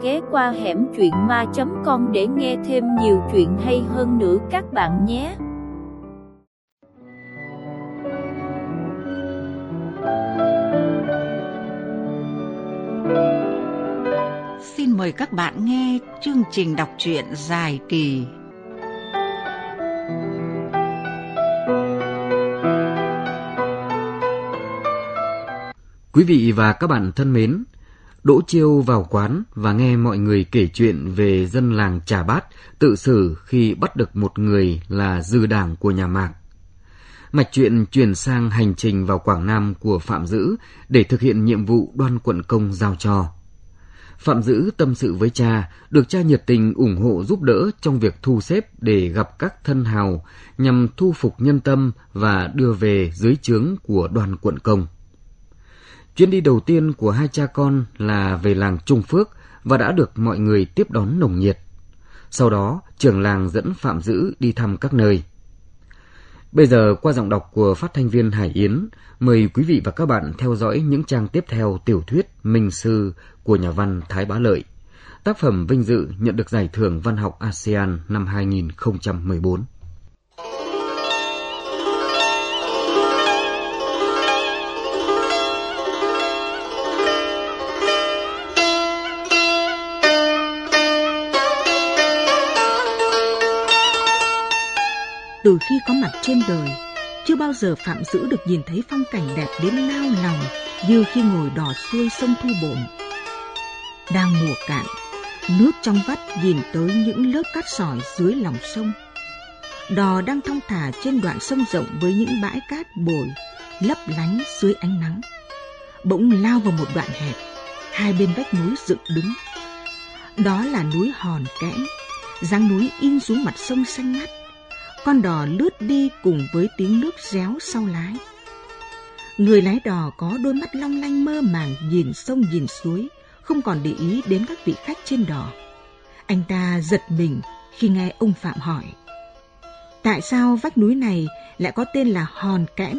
ghé qua hẻm truyện ma.com để nghe thêm nhiều chuyện hay hơn nữa các bạn nhé. Xin mời các bạn nghe chương trình đọc truyện dài kỳ Quý vị và các bạn thân mến, Đỗ Chiêu vào quán và nghe mọi người kể chuyện về dân làng Trà Bát tự xử khi bắt được một người là dư đảng của nhà Mạc. Mạch truyện chuyển sang hành trình vào Quảng Nam của Phạm Dữ để thực hiện nhiệm vụ Đoan Quận Công giao cho. Phạm Dữ tâm sự với cha, được cha nhiệt tình ủng hộ giúp đỡ trong việc thu xếp để gặp các thân hào nhằm thu phục nhân tâm và đưa về dưới trướng của Đoan Quận Công. Chuyến đi đầu tiên của hai cha con là về làng Trung Phước và đã được mọi người tiếp đón nồng nhiệt. Sau đó, trưởng làng dẫn Phạm Dữ đi thăm các nơi. Bây giờ, qua giọng đọc của phát thanh viên Hải Yến, mời quý vị và các bạn theo dõi những trang tiếp theo tiểu thuyết Minh Sư của nhà văn Thái Bá Lợi. Tác phẩm vinh dự nhận được Giải thưởng Văn học ASEAN năm 2014. Từ khi có mặt trên đời, chưa bao giờ Phạm Dữ được nhìn thấy phong cảnh đẹp đến nao lòng như khi ngồi đò xuôi sông Thu Bồn. Đang mùa cạn, nước trong vắt nhìn tới những lớp cát sỏi dưới lòng sông. Đò đang thong thả trên đoạn sông rộng với những bãi cát bồi lấp lánh dưới ánh nắng. Bỗng lao vào một đoạn hẹp, hai bên vách núi dựng đứng. Đó là núi Hòn Kẽm, dáng núi in xuống mặt sông xanh ngắt. Con đò lướt đi cùng với tiếng nước réo sau lái. Người lái đò có đôi mắt long lanh mơ màng nhìn sông nhìn suối, không còn để ý đến các vị khách trên đò. Anh ta giật mình khi nghe ông Phạm hỏi: tại sao vách núi này lại có tên là Hòn Kẽm?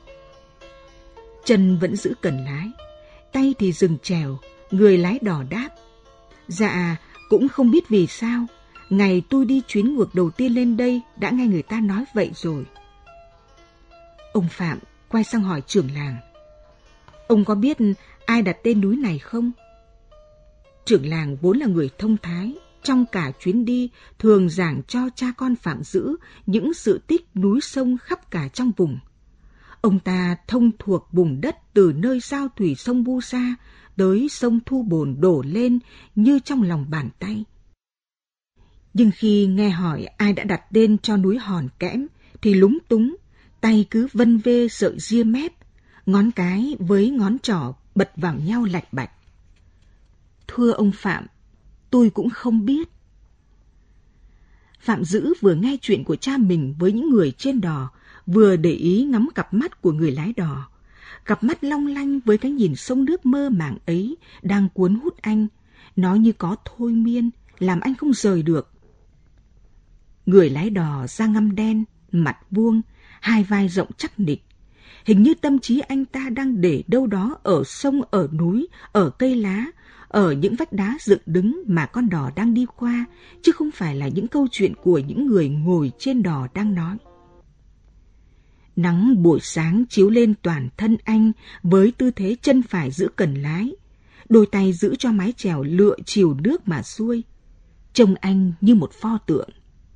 Chân vẫn giữ cần lái, tay thì dừng chèo. Người lái đò đáp: dạ, cũng không biết vì sao. Ngày tôi đi chuyến ngược đầu tiên lên đây đã nghe người ta nói vậy rồi. Ông Phạm quay sang hỏi trưởng làng: ông có biết ai đặt tên núi này không? Trưởng làng vốn là người thông thái, trong cả chuyến đi thường giảng cho cha con Phạm Dữ những sự tích núi sông khắp cả trong vùng. Ông ta thông thuộc vùng đất từ nơi giao thủy sông Vu Sa tới sông Thu Bồn đổ lên như trong lòng bàn tay. Nhưng khi nghe hỏi ai đã đặt tên cho núi Hòn Kẽm thì lúng túng, tay cứ vân vê sợi ria mép, ngón cái với ngón trỏ bật vào nhau lạch bạch. Thưa ông Phạm, tôi cũng không biết. Phạm Dữ vừa nghe chuyện của cha mình với những người trên đò, vừa để ý ngắm cặp mắt của người lái đò. Cặp mắt long lanh với cái nhìn sông nước mơ màng ấy đang cuốn hút anh, nó như có thôi miên, làm anh không rời được. Người lái đò da ngăm đen, mặt vuông, hai vai rộng chắc nịch. Hình như tâm trí anh ta đang để đâu đó ở sông, ở núi, ở cây lá, ở những vách đá dựng đứng mà con đò đang đi qua, chứ không phải là những câu chuyện của những người ngồi trên đò đang nói. Nắng buổi sáng chiếu lên toàn thân anh với tư thế chân phải giữ cần lái, đôi tay giữ cho mái chèo lựa chiều nước mà xuôi. Trông anh như một pho tượng.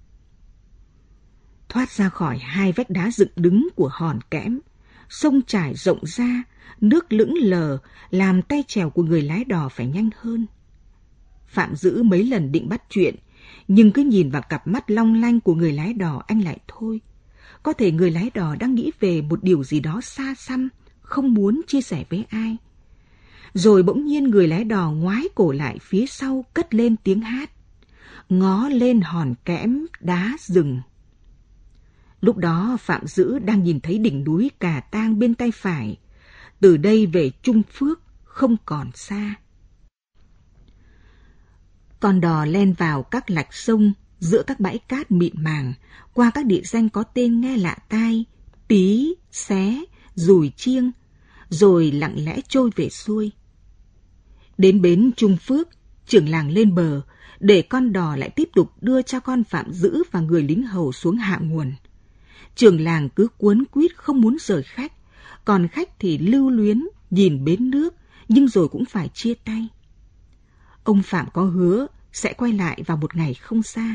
Thoát ra khỏi hai vách đá dựng đứng của Hòn Kẽm, sông trải rộng ra, nước lững lờ làm tay chèo của người lái đò phải nhanh hơn. Phạm Dữ mấy lần định bắt chuyện, nhưng cứ nhìn vào cặp mắt long lanh của người lái đò anh lại thôi. Có thể người lái đò đang nghĩ về một điều gì đó xa xăm, không muốn chia sẻ với ai. Rồi bỗng nhiên người lái đò ngoái cổ lại phía sau cất lên tiếng hát: ngó lên Hòn Kẽm đá rừng. Lúc đó Phạm Dữ đang nhìn thấy đỉnh núi Cà Tang bên tay phải. Từ đây về Trung Phước không còn xa. Con đò len vào các lạch sông, giữa các bãi cát mịn màng, qua các địa danh có tên nghe lạ tai: Pí, Xé, Dùi Chiêng, rồi lặng lẽ trôi về xuôi. Đến bến Trung Phước, trưởng làng lên bờ, để con đò lại tiếp tục đưa cha con Phạm Dữ và người lính hầu xuống hạ nguồn. Trưởng làng cứ cuống quýt không muốn rời khách, còn khách thì lưu luyến nhìn bến nước, nhưng rồi cũng phải chia tay. Ông Phạm có hứa sẽ quay lại vào một ngày không xa.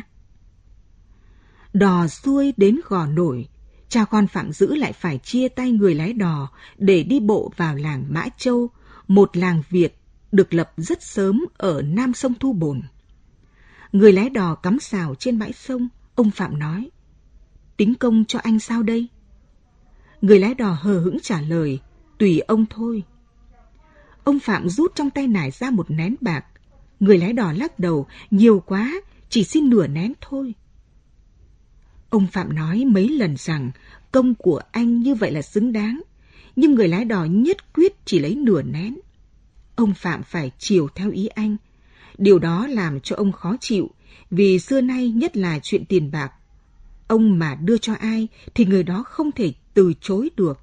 Đò xuôi đến Gò Nổi, cha con Phạm Dữ lại phải chia tay người lái đò để đi bộ vào làng Mã Châu, một làng Việt được lập rất sớm ở nam sông Thu Bồn. Người lái đò cắm sào trên bãi sông, ông Phạm nói: "Tính công cho anh sao đây?" Người lái đò hờ hững trả lời: "Tùy ông thôi." Ông Phạm rút trong tay nải ra một nén bạc. Người lái đò lắc đầu: "Nhiều quá, chỉ xin nửa nén thôi." Ông Phạm nói mấy lần rằng công của anh như vậy là xứng đáng, nhưng người lái đò nhất quyết chỉ lấy nửa nén. Ông Phạm phải chiều theo ý anh. Điều đó làm cho ông khó chịu, vì xưa nay nhất là chuyện tiền bạc. Ông mà đưa cho ai thì người đó không thể từ chối được.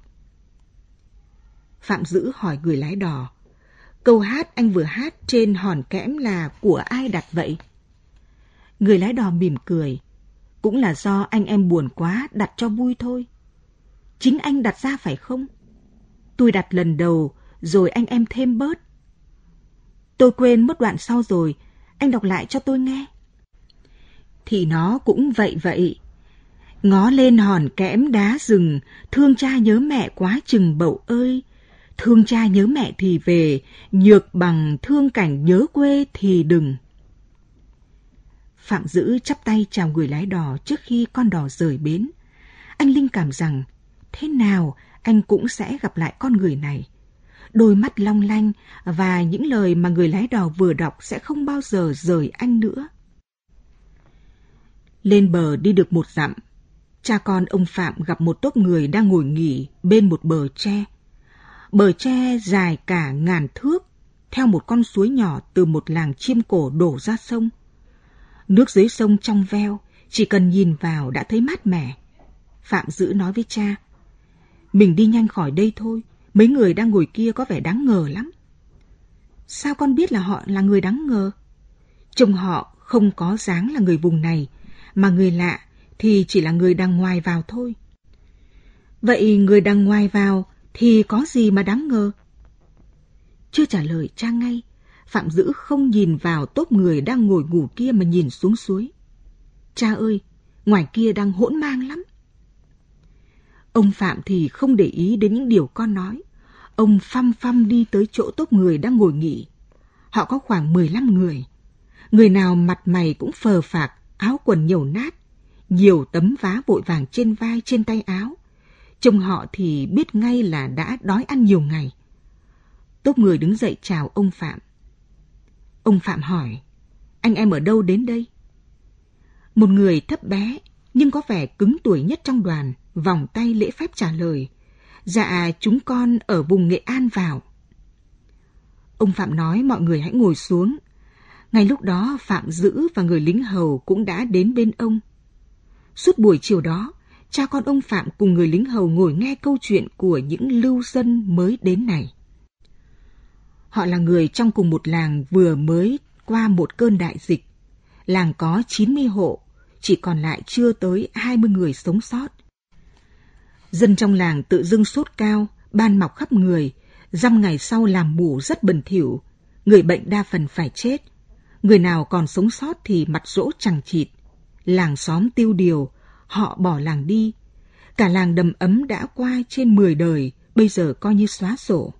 Phạm Dữ hỏi người lái đò: "Câu hát anh vừa hát trên hòn kẽm là của ai đặt vậy?" Người lái đò mỉm cười: "Cũng là do anh em buồn quá đặt cho vui thôi." "Chính anh đặt ra phải không?" "Tôi đặt lần đầu, rồi anh em thêm bớt." "Tôi quên mất đoạn sau rồi, anh đọc lại cho tôi nghe." "Thì nó cũng vậy vậy. Ngó lên hòn kẽm đá rừng, thương cha nhớ mẹ quá chừng bậu ơi. Thương cha nhớ mẹ thì về, nhược bằng thương cảnh nhớ quê thì đừng." Phạm Dữ chắp tay chào người lái đò trước khi con đò rời bến. Anh linh cảm rằng thế nào anh cũng sẽ gặp lại con người này. Đôi mắt long lanh và những lời mà người lái đò vừa đọc sẽ không bao giờ rời anh nữa. Lên bờ đi được 1 dặm, cha con ông Phạm gặp một tốp người đang ngồi nghỉ bên một bờ tre. Bờ tre dài cả ngàn thước, theo một con suối nhỏ từ một làng chiêm cổ đổ ra sông. Nước dưới sông trong veo, chỉ cần nhìn vào đã thấy mát mẻ. Phạm Dữ nói với cha: "Mình đi nhanh khỏi đây thôi, mấy người đang ngồi kia có vẻ đáng ngờ lắm." "Sao con biết là họ là người đáng ngờ?" "Trông họ không có dáng là người vùng này, mà người lạ thì chỉ là người đằng ngoài vào thôi." "Vậy người đằng ngoài vào thì có gì mà đáng ngờ?" Chưa trả lời cha ngay, Phạm Dữ không nhìn vào tốp người đang ngồi ngủ kia mà nhìn xuống suối. "Cha ơi, ngoài kia đang hỗn mang lắm." Ông Phạm thì không để ý đến những điều con nói. Ông phăm phăm đi tới chỗ tốp người đang ngồi nghỉ. Họ có khoảng 15 người. Người nào mặt mày cũng phờ phạc, áo quần nhầu nát, nhiều tấm vá vội vàng trên vai trên tay áo. Trông họ thì biết ngay là đã đói ăn nhiều ngày. Tốp người đứng dậy chào ông Phạm. Ông Phạm hỏi: "Anh em ở đâu đến đây?" Một người thấp bé nhưng có vẻ cứng tuổi nhất trong đoàn vòng tay lễ phép trả lời: "Dạ, chúng con ở vùng Nghệ An vào." Ông Phạm nói mọi người hãy ngồi xuống. Ngay lúc đó Phạm Dữ và người lính hầu cũng đã đến bên ông. Suốt buổi chiều đó, cha con ông Phạm cùng người lính hầu ngồi nghe câu chuyện của những lưu dân mới đến này. Họ là người trong cùng một làng vừa mới qua một cơn đại dịch. Làng có 90 hộ, chỉ còn lại chưa tới 20 người sống sót. Dân trong làng tự dưng sốt cao, ban mọc khắp người, dăm ngày sau làm mủ rất bẩn thỉu, người bệnh đa phần phải chết. Người nào còn sống sót thì mặt rỗ chằng chịt. Làng xóm tiêu điều, họ bỏ làng đi. Cả làng đầm ấm đã qua trên 10 đời, bây giờ coi như xóa sổ.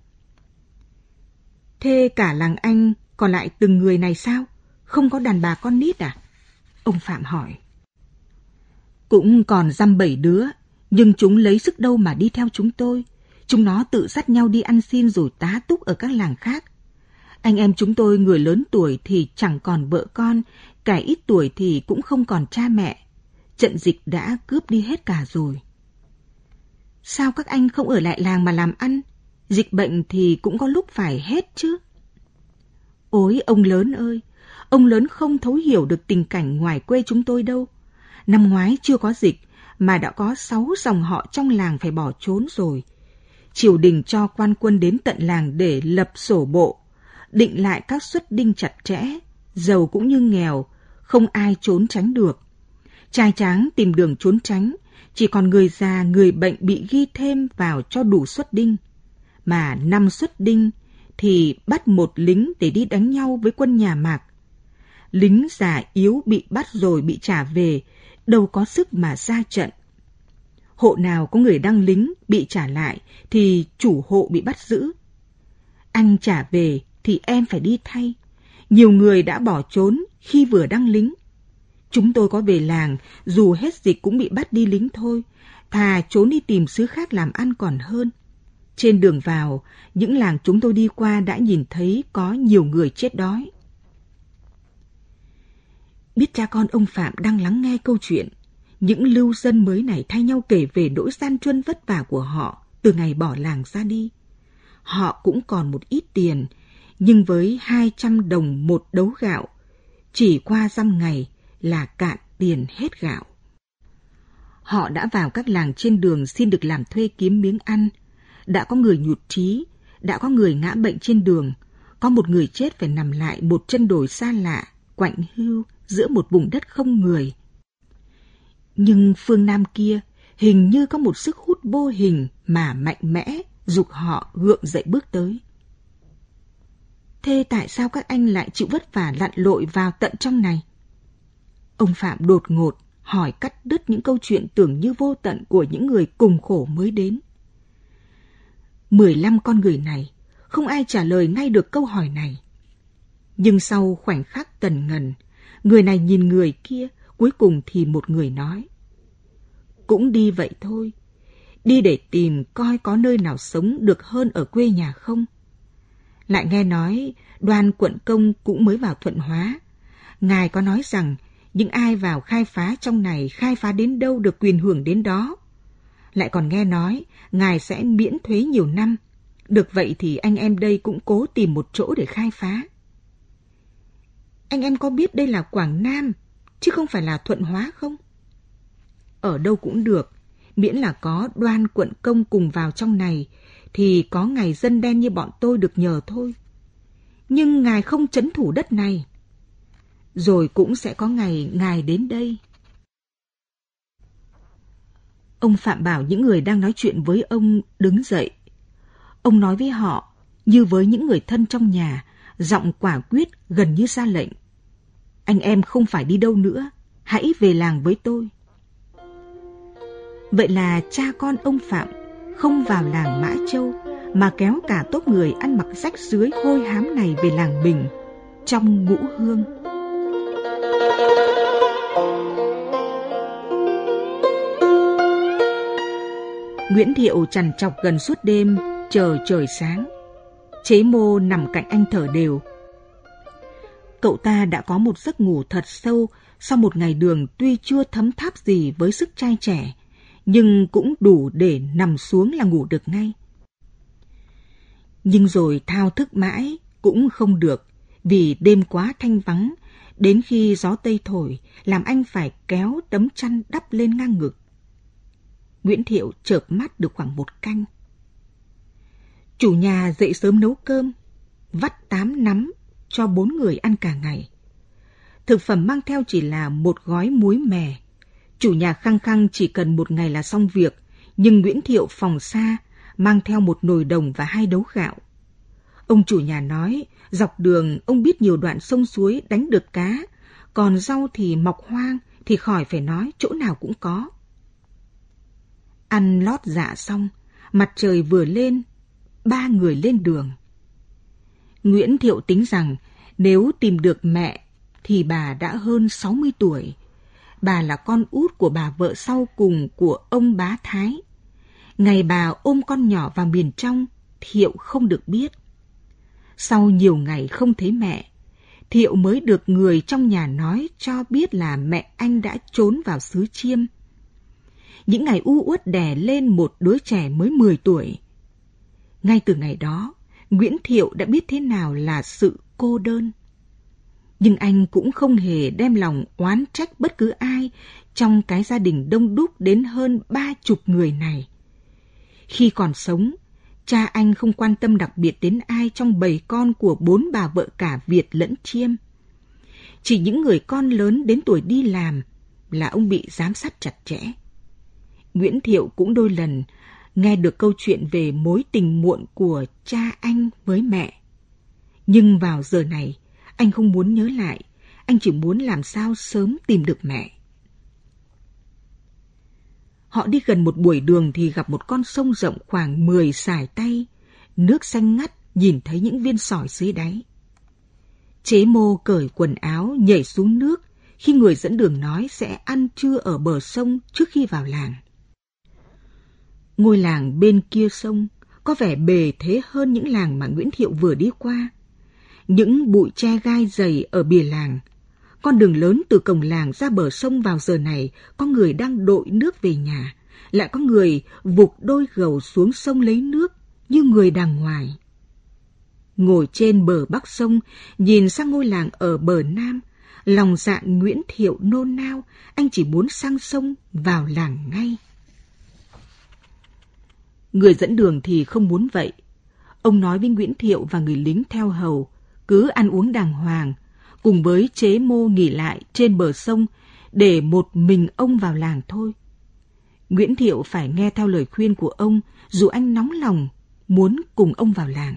"Thế cả làng anh còn lại từng người này sao? Không có đàn bà con nít à?" Ông Phạm hỏi. "Cũng còn dăm 7 đứa, nhưng chúng lấy sức đâu mà đi theo chúng tôi. Chúng nó tự dắt nhau đi ăn xin rồi tá túc ở các làng khác. Anh em chúng tôi người lớn tuổi thì chẳng còn vợ con, kẻ ít tuổi thì cũng không còn cha mẹ. Trận dịch đã cướp đi hết cả rồi." "Sao các anh không ở lại làng mà làm ăn? Dịch bệnh thì cũng có lúc phải hết chứ." "Ôi ông lớn ơi, ông lớn không thấu hiểu được tình cảnh ngoài quê chúng tôi đâu. Năm ngoái chưa có dịch mà đã có 6 dòng họ trong làng phải bỏ trốn rồi. Triều đình cho quan quân đến tận làng để lập sổ bộ, định lại các suất đinh chặt chẽ, Giàu cũng như nghèo, không ai trốn tránh được. Trai tráng tìm đường trốn tránh, chỉ còn người già, người bệnh bị ghi thêm vào cho đủ suất đinh. Mà 5 suất đinh thì bắt một lính để đi đánh nhau với quân nhà Mạc. Lính già yếu bị bắt rồi bị trả về, đâu có sức mà ra trận. Hộ nào có người đăng lính bị trả lại thì chủ hộ bị bắt giữ. Anh trả về thì em phải đi thay. Nhiều người đã bỏ trốn khi vừa đăng lính. Chúng tôi có về làng, dù hết dịch cũng bị bắt đi lính thôi, thà trốn đi tìm xứ khác làm ăn còn hơn. Trên đường vào, những làng chúng tôi đi qua đã nhìn thấy có nhiều người chết đói. Biết cha con ông Phạm đang lắng nghe câu chuyện, những lưu dân mới này thay nhau kể về nỗi gian truân vất vả của họ từ ngày bỏ làng ra đi. Họ cũng còn một ít tiền, nhưng với 200 đồng một đấu gạo, chỉ qua dăm ngày là cạn tiền hết gạo. Họ đã vào các làng trên đường xin được làm thuê kiếm miếng ăn. Đã có người nhụt chí, đã có người ngã bệnh trên đường, có một người chết phải nằm lại một chân đồi xa lạ, quạnh hiu giữa một vùng đất không người. Nhưng phương Nam kia hình như có một sức hút vô hình mà mạnh mẽ giục họ gượng dậy bước tới. Thế tại sao các anh lại chịu vất vả lặn lội vào tận trong này? Ông Phạm đột ngột hỏi cắt đứt những câu chuyện tưởng như vô tận của những người cùng khổ mới đến. 15 con người này, không ai trả lời ngay được câu hỏi này. Nhưng sau khoảnh khắc tần ngần, người này nhìn người kia, cuối cùng thì một người nói. Cũng đi vậy thôi, đi để tìm coi có nơi nào sống được hơn ở quê nhà không. Lại nghe nói Đoan quận công cũng mới vào Thuận Hóa. Ngài có nói rằng những ai vào khai phá trong này khai phá đến đâu được quyền hưởng đến đó. Lại còn nghe nói Ngài sẽ miễn thuế nhiều năm. Được vậy thì anh em đây cũng cố tìm một chỗ để khai phá. Anh em có biết đây là Quảng Nam, chứ không phải là Thuận Hóa không? Ở đâu cũng được, miễn là có Đoan quận công cùng vào trong này, thì có ngày dân đen như bọn tôi được nhờ thôi. Nhưng Ngài không trấn thủ đất này. Rồi cũng sẽ có ngày Ngài đến đây. Ông Phạm bảo những người đang nói chuyện với ông đứng dậy. Ông nói với họ như với những người thân trong nhà, giọng quả quyết gần như ra lệnh. Anh em không phải đi đâu nữa, hãy về làng với tôi. Vậy là cha con ông Phạm không vào làng Mã Châu, mà kéo cả tốp người ăn mặc rách rưới hôi hám này về làng mình, trong Ngũ Hương. Nguyễn Thiệu trằn trọc gần suốt đêm, chờ trời sáng. Chế Mô nằm cạnh anh thở đều. Cậu ta đã có một giấc ngủ thật sâu sau một ngày đường tuy chưa thấm tháp gì với sức trai trẻ, nhưng cũng đủ để nằm xuống là ngủ được ngay. Nhưng rồi thao thức mãi cũng không được, vì đêm quá thanh vắng, đến khi gió Tây thổi làm anh phải kéo tấm chăn đắp lên ngang ngực. Nguyễn Thiệu chợp mắt được khoảng 1 canh. Chủ nhà dậy sớm nấu cơm, vắt 8 nắm cho 4 người ăn cả ngày. Thực phẩm mang theo chỉ là một gói muối mè. Chủ nhà khăng khăng chỉ cần 1 ngày là xong việc, nhưng Nguyễn Thiệu phòng xa, mang theo 1 nồi đồng và 2 đấu gạo. Ông chủ nhà nói, dọc đường ông biết nhiều đoạn sông suối đánh được cá, còn rau thì mọc hoang thì khỏi phải nói, chỗ nào cũng có. Ăn lót dạ xong, mặt trời vừa lên, 3 người lên đường. Nguyễn Thiệu tính rằng nếu tìm được mẹ thì bà đã hơn 60 tuổi. Bà là con út của bà vợ sau cùng của ông Bá Thái. Ngày bà ôm con nhỏ vào miền trong, Thiệu không được biết. Sau nhiều ngày không thấy mẹ, Thiệu mới được người trong nhà nói cho biết là mẹ anh đã trốn vào xứ Chiêm. Những ngày u uất đè lên một đứa trẻ mới 10 tuổi. Ngay từ ngày đó, Nguyễn Thiệu đã biết thế nào là sự cô đơn. Nhưng anh cũng không hề đem lòng oán trách bất cứ ai trong cái gia đình đông đúc đến hơn 30 người này. Khi còn sống, cha anh không quan tâm đặc biệt đến ai trong bầy con của 4 bà vợ cả Việt lẫn Chiêm. Chỉ những người con lớn đến tuổi đi làm là ông bị giám sát chặt chẽ. Nguyễn Thiệu cũng đôi lần nghe được câu chuyện về mối tình muộn của cha anh với mẹ. Nhưng vào giờ này, anh không muốn nhớ lại, anh chỉ muốn làm sao sớm tìm được mẹ. Họ đi gần một buổi đường thì gặp một con sông rộng khoảng 10 sải tay, nước xanh ngắt, nhìn thấy những viên sỏi dưới đáy. Chế Mô cởi quần áo, nhảy xuống nước khi người dẫn đường nói sẽ ăn trưa ở bờ sông trước khi vào làng. Ngôi làng bên kia sông có vẻ bề thế hơn những làng mà Nguyễn Thiệu vừa đi qua. Những bụi tre gai dày ở bìa làng. Con đường lớn từ cổng làng ra bờ sông vào giờ này có người đang đội nước về nhà, lại có người vục đôi gầu xuống sông lấy nước như người đàng ngoài. Ngồi trên bờ bắc sông, nhìn sang ngôi làng ở bờ nam, lòng dạ Nguyễn Thiệu nôn nao, anh chỉ muốn sang sông vào làng ngay. Người dẫn đường thì không muốn vậy. Ông nói với Nguyễn Thiệu và người lính theo hầu, cứ ăn uống đàng hoàng, cùng với Chế Mô nghỉ lại trên bờ sông để một mình ông vào làng thôi. Nguyễn Thiệu phải nghe theo lời khuyên của ông, dù anh nóng lòng muốn cùng ông vào làng.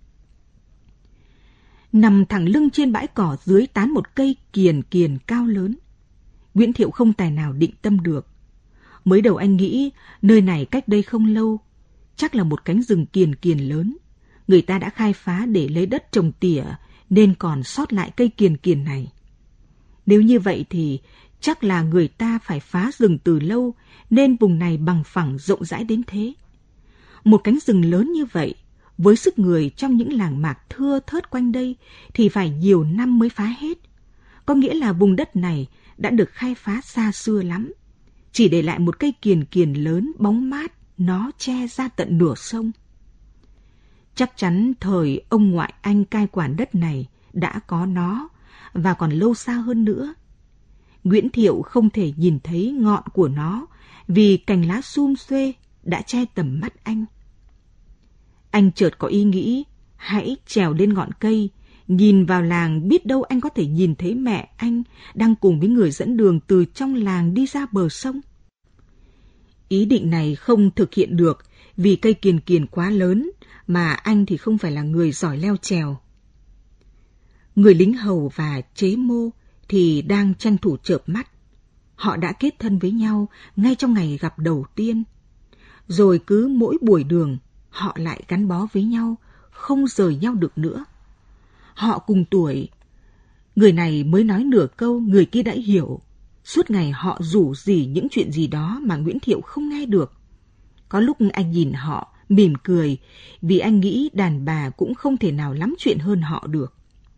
Nằm thẳng lưng trên bãi cỏ dưới tán một cây kiền kiền cao lớn, Nguyễn Thiệu không tài nào định tâm được. Mới đầu anh nghĩ nơi này cách đây không lâu, chắc là một cánh rừng kiền kiền lớn. Người ta đã khai phá để lấy đất trồng tỉa nên còn sót lại cây kiền kiền này. Nếu như vậy thì chắc là người ta phải phá rừng từ lâu nên vùng này bằng phẳng rộng rãi đến thế. Một cánh rừng lớn như vậy, với sức người trong những làng mạc thưa thớt quanh đây thì phải nhiều năm mới phá hết. Có nghĩa là vùng đất này đã được khai phá xa xưa lắm. Chỉ để lại một cây kiền kiền lớn bóng mát, nó che ra tận nửa sông. Chắc chắn thời ông ngoại anh cai quản đất này đã có nó và còn lâu xa hơn nữa. Nguyễn Thiệu không thể nhìn thấy ngọn của nó vì cành lá sum xuê đã che tầm mắt anh. Anh chợt có ý nghĩ hãy trèo lên ngọn cây, nhìn vào làng, biết đâu anh có thể nhìn thấy mẹ anh đang cùng với người dẫn đường từ trong làng đi ra bờ sông. Ý định này không thực hiện được vì cây kiền kiền quá lớn mà anh thì không phải là người giỏi leo trèo. Người lính hầu và Chế Mô thì đang tranh thủ chợp mắt. Họ đã kết thân với nhau ngay trong ngày gặp đầu tiên. Rồi cứ mỗi buổi đường, họ lại gắn bó với nhau, không rời nhau được nữa. Họ cùng tuổi. Người này mới nói nửa câu, người kia đã hiểu. Suốt ngày họ rủ rỉ những chuyện gì đó mà Nguyễn Thiệu không nghe được. Có lúc anh nhìn họ, mỉm cười, vì anh nghĩ đàn bà cũng không thể nào lắm chuyện hơn họ được.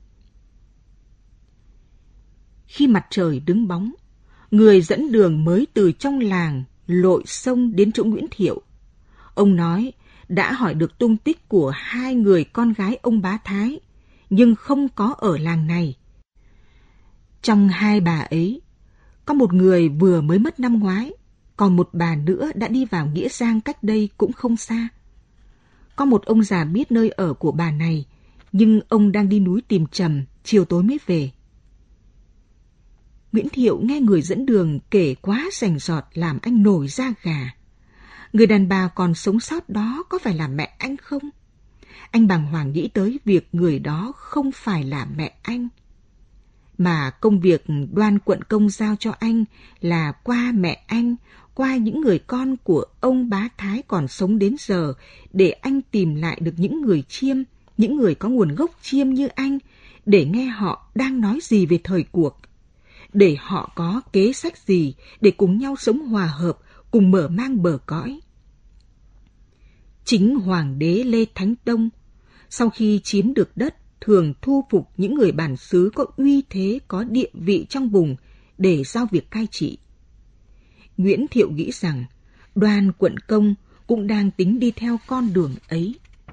Khi mặt trời đứng bóng, người dẫn đường mới từ trong làng lội sông đến chỗ Nguyễn Thiệu. Ông nói đã hỏi được tung tích của 2 người con gái ông Bá Thái, nhưng không có ở làng này. Trong 2 bà ấy, có một người vừa mới mất năm ngoái, còn một bà nữa đã đi vào Nghĩa Giang cách đây cũng không xa. Có một ông già biết nơi ở của bà này, nhưng ông đang đi núi tìm trầm, chiều tối mới về. Nguyễn Thiệu nghe người dẫn đường kể quá rành rọt làm anh nổi da gà. Người đàn bà còn sống sót đó có phải là mẹ anh không? Anh bàng hoàng nghĩ tới việc người đó không phải là mẹ anh. Mà công việc Đoan quận công giao cho anh là qua mẹ anh, qua những người con của ông Bá Thái còn sống đến giờ, để anh tìm lại được những người Chiêm, những người có nguồn gốc Chiêm như anh, để nghe họ đang nói gì về thời cuộc, để họ có kế sách gì để cùng nhau sống hòa hợp, cùng mở mang bờ cõi. Chính Hoàng đế Lê Thánh Tông, sau khi chiếm được đất, thường thu phục những người bản xứ có uy thế, có địa vị trong vùng để giao việc cai trị. Nguyễn Thiệu nghĩ rằng Đoan quận công cũng đang tính đi theo con đường ấy.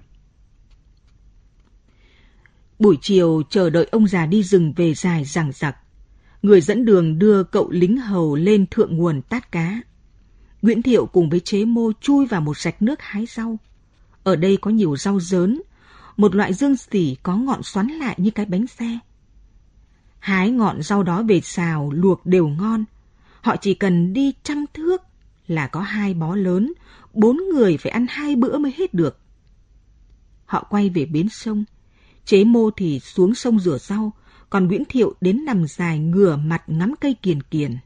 Buổi chiều chờ đợi ông già đi rừng về dài dằng dặc. Người dẫn đường đưa cậu lính hầu lên thượng nguồn tát cá. Nguyễn Thiệu cùng với Chế Mô chui vào một rạch nước hái rau. Ở đây có nhiều rau dớn, một loại dương xỉ có ngọn xoắn lại như cái bánh xe. Hái ngọn rau đó về xào, luộc đều ngon. Họ chỉ cần đi 100 thước là có 2 bó lớn, 4 người phải ăn 2 bữa mới hết được. Họ quay về bến sông. Chế Mô thì xuống sông rửa rau, còn Nguyễn Thiệu đến nằm dài ngửa mặt ngắm cây kiền kiền.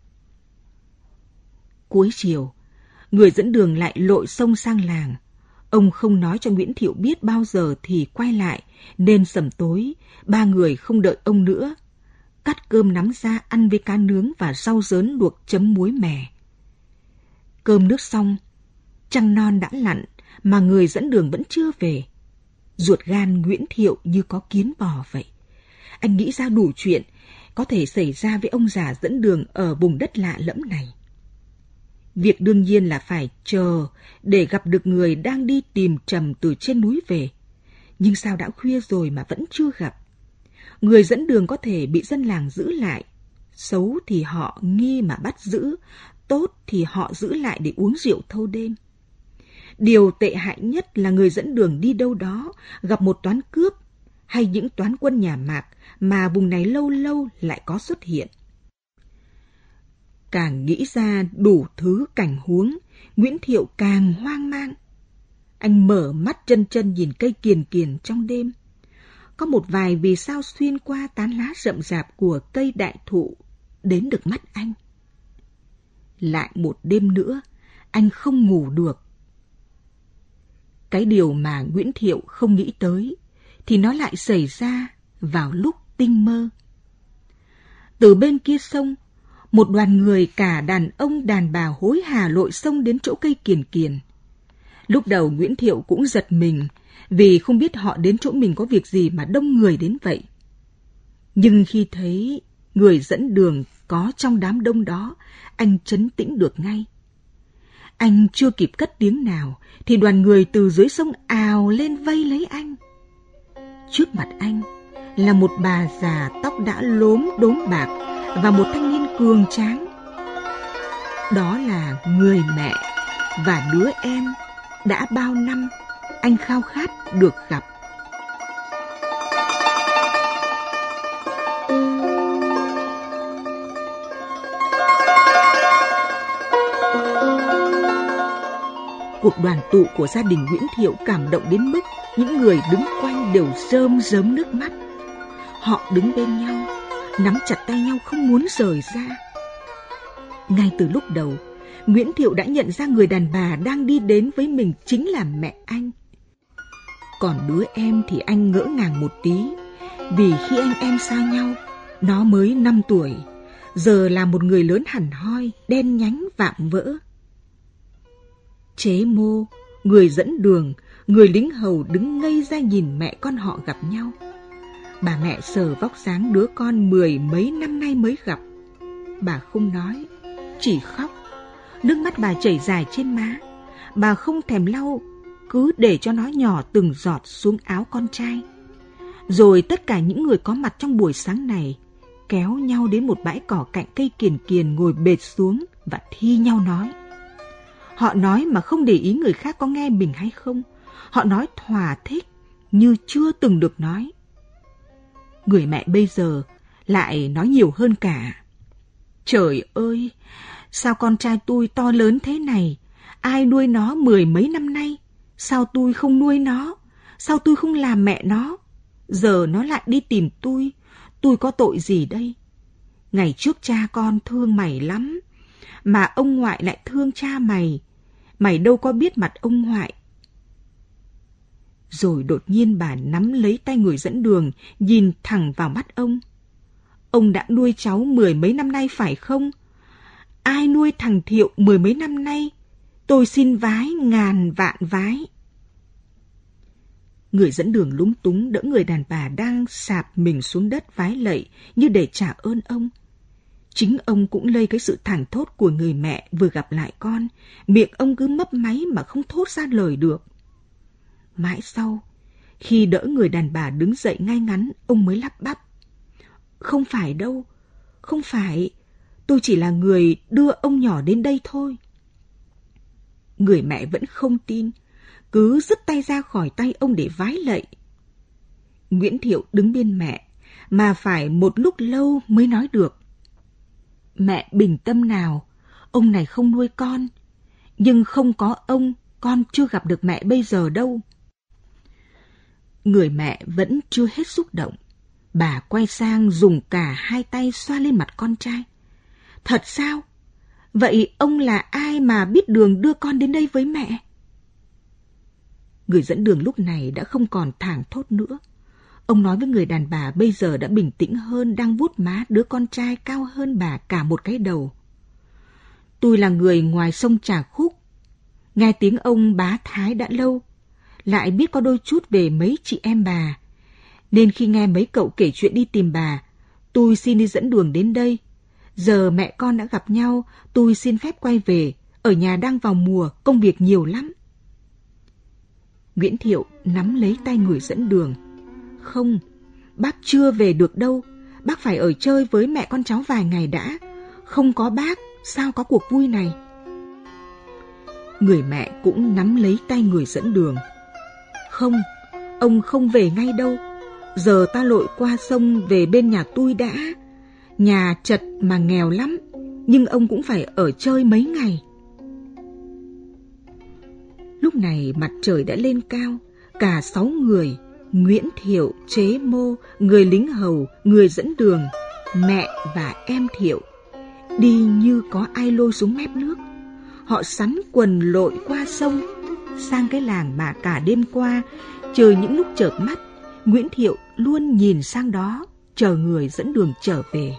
Cuối chiều, người dẫn đường lại lội sông sang làng. Ông không nói cho Nguyễn Thiệu biết bao giờ thì quay lại, nên sẩm tối, 3 người không đợi ông nữa. Cắt cơm nắm ra ăn với cá nướng và rau dớn luộc chấm muối mè. Cơm nước xong, trăng non đã lặn mà người dẫn đường vẫn chưa về. Ruột gan Nguyễn Thiệu như có kiến bò vậy. Anh nghĩ ra đủ chuyện có thể xảy ra với ông già dẫn đường ở vùng đất lạ lẫm này. Việc đương nhiên là phải chờ để gặp được người đang đi tìm trầm từ trên núi về. Nhưng sao đã khuya rồi mà vẫn chưa gặp? Người dẫn đường có thể bị dân làng giữ lại. Xấu thì họ nghi mà bắt giữ, tốt thì họ giữ lại để uống rượu thâu đêm. Điều tệ hại nhất là người dẫn đường đi đâu đó, gặp một toán cướp hay những toán quân nhà Mạc mà vùng này lâu lâu lại có xuất hiện. Càng nghĩ ra đủ thứ cảnh huống, Nguyễn Thiệu càng hoang mang. Anh mở mắt chân nhìn cây kiền kiền trong đêm. Có một vài vì sao xuyên qua tán lá rậm rạp của cây đại thụ đến được mắt anh. Lại một đêm nữa, anh không ngủ được. Cái điều mà Nguyễn Thiệu không nghĩ tới thì nó lại xảy ra vào lúc tinh mơ. Từ bên kia sông, một đoàn người cả đàn ông đàn bà hối hả lội sông đến chỗ cây kiền kiền. Lúc đầu Nguyễn Thiệu cũng giật mình vì không biết họ đến chỗ mình có việc gì mà đông người đến vậy. Nhưng khi thấy người dẫn đường có trong đám đông đó, anh trấn tĩnh được ngay. Anh chưa kịp cất tiếng nào thì đoàn người từ dưới sông ào lên vây lấy anh. Trước mặt anh là một bà già tóc đã lốm đốm bạc và một thanh niên cường tráng. Đó là người mẹ và đứa em đã bao năm anh khao khát được gặp. Cuộc đoàn tụ của gia đình Nguyễn Thiệu cảm động đến mức những người đứng quanh đều rơm rớm nước mắt. Họ đứng bên nhau, nắm chặt tay nhau không muốn rời ra. Ngay từ lúc đầu, Nguyễn Thiệu đã nhận ra người đàn bà đang đi đến với mình chính là mẹ anh. Còn đứa em thì anh ngỡ ngàng một tí, vì khi anh em xa nhau, nó mới 5 tuổi, giờ là một người lớn hẳn hoi, đen nhánh vạm vỡ. Chế Mô, người dẫn đường, người lính hầu đứng ngây ra nhìn mẹ con họ gặp nhau. Bà mẹ sờ vóc dáng đứa con 10 mấy năm nay mới gặp. Bà không nói, chỉ khóc. Nước mắt bà chảy dài trên má. Bà không thèm lau, cứ để cho nó nhỏ từng giọt xuống áo con trai. Rồi tất cả những người có mặt trong buổi sáng này kéo nhau đến một bãi cỏ cạnh cây kiền kiền ngồi bệt xuống và thi nhau nói. Họ nói mà không để ý người khác có nghe mình hay không. Họ nói thỏa thích như chưa từng được nói. Người mẹ bây giờ lại nói nhiều hơn cả. Trời ơi, sao con trai tôi to lớn thế này? Ai nuôi nó 10 mấy năm nay? Sao tôi không nuôi nó? Sao tôi không làm mẹ nó? Giờ nó lại đi tìm tôi có tội gì đây? Ngày trước cha con thương mày lắm, mà ông ngoại lại thương cha mày. Mày đâu có biết mặt ông ngoại. Rồi đột nhiên bà nắm lấy tay người dẫn đường, nhìn thẳng vào mắt ông. Ông đã nuôi cháu 10 mấy năm nay phải không? Ai nuôi thằng Thiệu 10 mấy năm nay? Tôi xin vái ngàn vạn vái. Người dẫn đường lúng túng đỡ người đàn bà đang sạp mình xuống đất vái lạy như để trả ơn ông. Chính ông cũng lây cái sự thảng thốt của người mẹ vừa gặp lại con, miệng ông cứ mấp máy mà không thốt ra lời được. Mãi sau, khi đỡ người đàn bà đứng dậy ngay ngắn, ông mới lắp bắp. Không phải đâu, không phải, tôi chỉ là người đưa ông nhỏ đến đây thôi. Người mẹ vẫn không tin, cứ dứt tay ra khỏi tay ông để vái lạy. Nguyễn Thiệu đứng bên mẹ, mà phải một lúc lâu mới nói được. Mẹ bình tâm nào, ông này không nuôi con, nhưng không có ông, con chưa gặp được mẹ bây giờ đâu. Người mẹ vẫn chưa hết xúc động. Bà quay sang dùng cả hai tay xoa lên mặt con trai. Thật sao? Vậy ông là ai mà biết đường đưa con đến đây với mẹ? Người dẫn đường lúc này đã không còn thảng thốt nữa. Ông nói với người đàn bà bây giờ đã bình tĩnh hơn, đang vuốt má đứa con trai cao hơn bà cả một cái đầu. Tôi là người ngoài sông Trà Khúc. Nghe tiếng ông Bá Thái đã lâu, lại biết có đôi chút về mấy chị em bà. Nên khi nghe mấy cậu kể chuyện đi tìm bà, tôi xin đi dẫn đường đến đây. Giờ mẹ con đã gặp nhau, tôi xin phép quay về. Ở nhà đang vào mùa, công việc nhiều lắm. Nguyễn Thiệu nắm lấy tay người dẫn đường. Không, bác chưa về được đâu. Bác phải ở chơi với mẹ con cháu vài ngày đã. Không có bác, sao có cuộc vui này? Người mẹ cũng nắm lấy tay người dẫn đường. Không, ông không về ngay đâu. Giờ ta lội qua sông về bên nhà tôi đã. Nhà chật mà nghèo lắm, nhưng ông cũng phải ở chơi mấy ngày. Lúc này mặt trời đã lên cao. Cả 6 người, Nguyễn Thiệu, Chế Mô, người lính hầu, người dẫn đường, mẹ và em Thiệu, đi như có ai lôi xuống mép nước. Họ sắn quần lội qua sông, sang cái làng mà cả đêm qua, chờ những lúc chợp mắt, Nguyễn Thiệu luôn nhìn sang đó, chờ người dẫn đường trở về.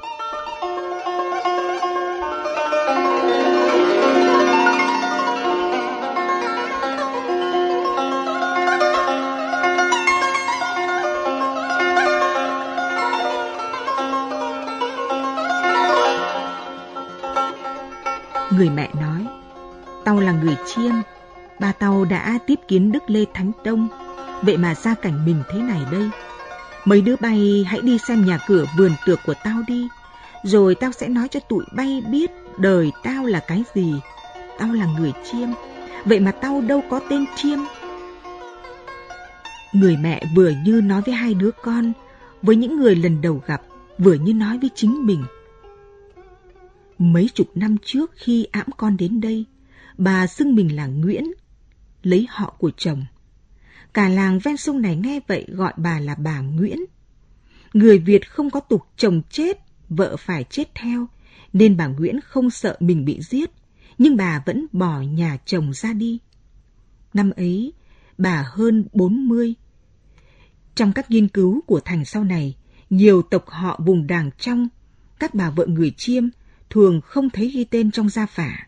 Người mẹ nói, tao là người Chiêm, ba tao đã tiếp kiến Đức Lê Thánh Tông, vậy mà gia cảnh mình thế này đây. Mấy đứa bay hãy đi xem nhà cửa vườn tược của tao đi, rồi tao sẽ nói cho tụi bay biết đời tao là cái gì. Tao là người Chiêm, vậy mà tao đâu có tên Chiêm. Người mẹ vừa như nói với hai đứa con, với những người lần đầu gặp, vừa như nói với chính mình. Mấy chục năm trước khi ẵm con đến đây, bà xưng mình là Nguyễn, lấy họ của chồng. Cả làng ven sông này nghe vậy gọi bà là bà Nguyễn. Người Việt không có tục chồng chết, vợ phải chết theo, nên bà Nguyễn không sợ mình bị giết, nhưng bà vẫn bỏ nhà chồng ra đi. Năm ấy, bà hơn 40. Trong các nghiên cứu của Thành sau này, nhiều tộc họ vùng Đàng Trong, các bà vợ người Chiêm, thường không thấy ghi tên trong gia phả.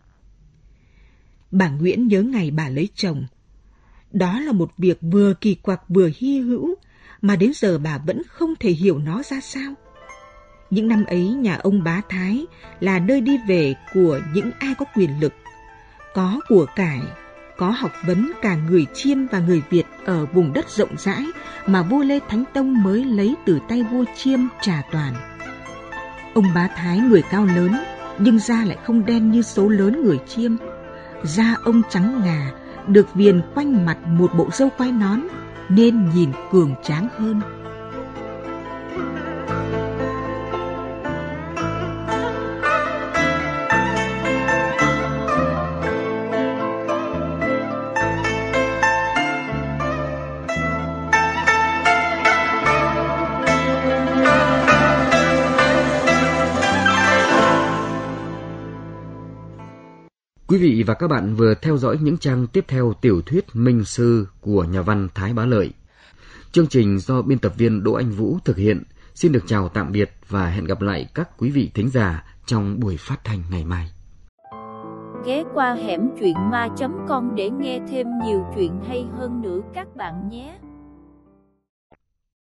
Bà Nguyễn nhớ ngày bà lấy chồng. Đó là một việc vừa kỳ quặc vừa hy hữu, mà đến giờ bà vẫn không thể hiểu nó ra sao. Những năm ấy nhà ông Bá Thái là nơi đi về của những ai có quyền lực, có của cải, có học vấn cả người Chiêm và người Việt ở vùng đất rộng rãi mà vua Lê Thánh Tông mới lấy từ tay vua Chiêm Trà Toàn. Ông Bá Thái người cao lớn, nhưng da lại không đen như số lớn người Chiêm. Da ông trắng ngà, được viền quanh mặt một bộ râu quai nón, nên nhìn cường tráng hơn. Quý vị và các bạn vừa theo dõi những trang tiếp theo tiểu thuyết Minh Sư của nhà văn Thái Bá Lợi. Chương trình do biên tập viên Đỗ Anh Vũ thực hiện. Xin được chào tạm biệt và hẹn gặp lại các quý vị thính giả trong buổi phát thanh ngày mai. Ghé qua hẻm truyện ma.com để nghe thêm nhiều chuyện hay hơn nữa các bạn nhé.